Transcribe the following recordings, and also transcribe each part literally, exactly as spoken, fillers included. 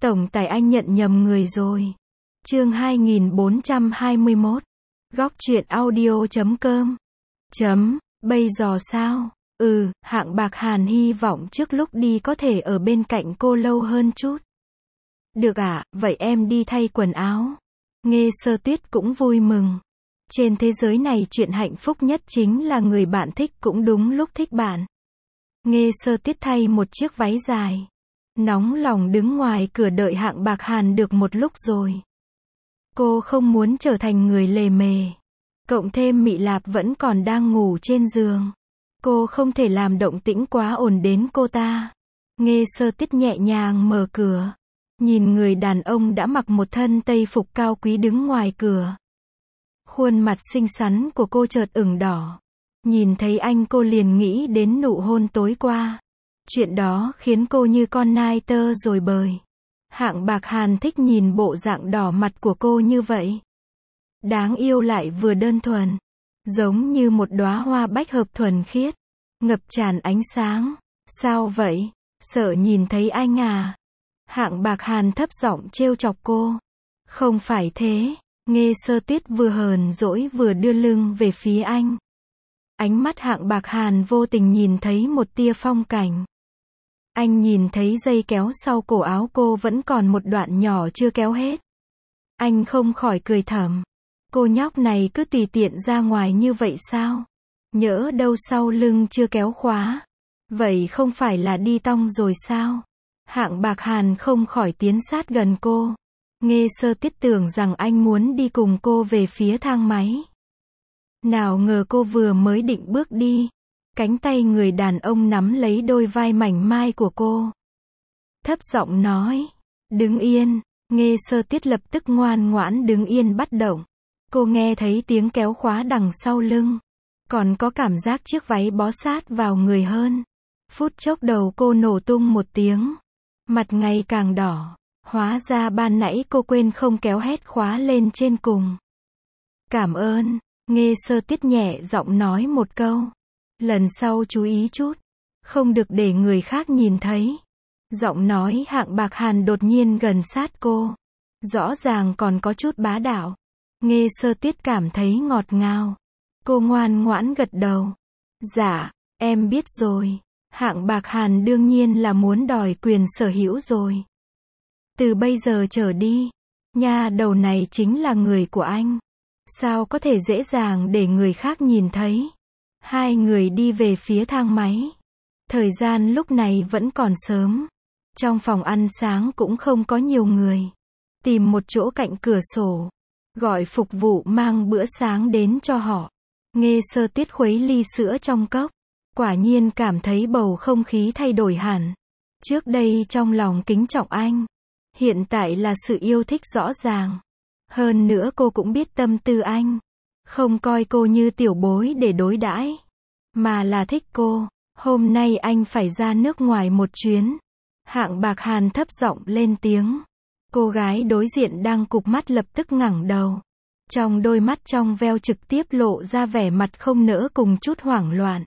Tổng tài anh nhận nhầm người rồi. Chương hai nghìn bốn trăm hai mươi mốt. Góc truyện audio chấm com. Chấm, bây giờ sao? Ừ, Hạng Bạc Hàn hy vọng trước lúc đi có thể ở bên cạnh cô lâu hơn chút. Được ạ, vậy em đi thay quần áo. Nghe Sơ Tuyết cũng vui mừng. Trên thế giới này chuyện hạnh phúc nhất chính là người bạn thích cũng đúng lúc thích bạn. Nghe Sơ Tuyết thay một chiếc váy dài. Nóng lòng đứng ngoài cửa đợi Hạng Bạc Hàn được một lúc rồi. Cô không muốn trở thành người lề mề. Cộng thêm Mị Lạp vẫn còn đang ngủ trên giường. Cô không thể làm động tĩnh quá ồn đến cô ta. Nghe Sơ Tuyết nhẹ nhàng mở cửa. Nhìn người đàn ông đã mặc một thân tây phục cao quý đứng ngoài cửa. Khuôn mặt xinh xắn của cô chợt ửng đỏ. Nhìn thấy anh cô liền nghĩ đến nụ hôn tối qua. Chuyện đó khiến cô như con nai tơ rồi bời. Hạng Bạc Hàn thích nhìn bộ dạng đỏ mặt của cô như vậy. Đáng yêu lại vừa đơn thuần. Giống như một đóa hoa bách hợp thuần khiết. Ngập tràn ánh sáng. Sao vậy? Sợ nhìn thấy anh à? Hạng Bạc Hàn thấp giọng trêu chọc cô. Không phải thế. Nghe Sơ Tuyết vừa hờn dỗi vừa đưa lưng về phía anh. Ánh mắt Hạng Bạc Hàn vô tình nhìn thấy một tia phong cảnh. Anh nhìn thấy dây kéo sau cổ áo cô vẫn còn một đoạn nhỏ chưa kéo hết. Anh không khỏi cười thầm. Cô nhóc này cứ tùy tiện ra ngoài như vậy sao? Nhỡ đâu sau lưng chưa kéo khóa. Vậy không phải là đi tong rồi sao? Hạng Bạc Hàn không khỏi tiến sát gần cô. Nghe Sơ Tuyết tưởng rằng anh muốn đi cùng cô về phía thang máy. Nào ngờ cô vừa mới định bước đi. Cánh tay người đàn ông nắm lấy đôi vai mảnh mai của cô. Thấp giọng nói. Đứng yên. Nghe Sơ Tuyết lập tức ngoan ngoãn đứng yên bất động. Cô nghe thấy tiếng kéo khóa đằng sau lưng. Còn có cảm giác chiếc váy bó sát vào người hơn. Phút chốc đầu cô nổ tung một tiếng. Mặt ngày càng đỏ. Hóa ra ban nãy cô quên không kéo hết khóa lên trên cùng. Cảm ơn. Nghe Sơ Tuyết nhẹ giọng nói một câu. Lần sau chú ý chút. Không được để người khác nhìn thấy. Giọng nói Hạng Bạc Hàn đột nhiên gần sát cô. Rõ ràng còn có chút bá đạo. Nghe Sơ Tuyết cảm thấy ngọt ngào. Cô ngoan ngoãn gật đầu. Dạ, em biết rồi. Hạng Bạc Hàn đương nhiên là muốn đòi quyền sở hữu rồi. Từ bây giờ trở đi, nha đầu này chính là người của anh. Sao có thể dễ dàng để người khác nhìn thấy? Hai người đi về phía thang máy. Thời gian lúc này vẫn còn sớm. Trong phòng ăn sáng cũng không có nhiều người. Tìm một chỗ cạnh cửa sổ. Gọi phục vụ mang bữa sáng đến cho họ. Nghe Sơ Tuyết khuấy ly sữa trong cốc. Quả nhiên cảm thấy bầu không khí thay đổi hẳn. Trước đây trong lòng kính trọng anh. Hiện tại là sự yêu thích rõ ràng. Hơn nữa cô cũng biết tâm tư anh. Không coi cô như tiểu bối để đối đãi. Mà là thích cô. Hôm nay anh phải ra nước ngoài một chuyến. Hạng Bạc Hàn thấp giọng lên tiếng. Cô gái đối diện đang cụp mắt lập tức ngẩng đầu. Trong đôi mắt trong veo trực tiếp lộ ra vẻ mặt không nỡ cùng chút hoảng loạn.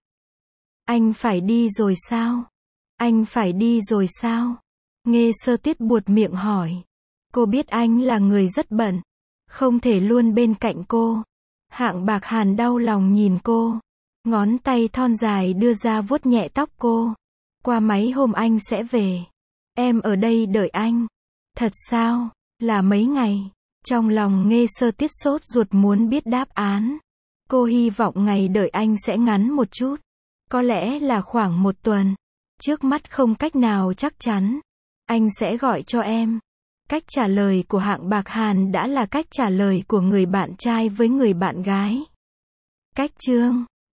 Anh phải đi rồi sao? Anh phải đi rồi sao? Nghe Sơ Tuyết buột miệng hỏi. Cô biết anh là người rất bận. Không thể luôn bên cạnh cô. Hạng Bạc Hàn đau lòng nhìn cô. Ngón tay thon dài đưa ra vuốt nhẹ tóc cô. Qua mấy hôm anh sẽ về. Em ở đây đợi anh. Thật sao? Là mấy ngày? Trong lòng Nghe Sơ Tuyết sốt ruột muốn biết đáp án. Cô hy vọng ngày đợi anh sẽ ngắn một chút. Có lẽ là khoảng một tuần. Trước mắt không cách nào chắc chắn. Anh sẽ gọi cho em. Cách trả lời của Hạng Bạc Hàn đã là cách trả lời của người bạn trai với người bạn gái. Cách chương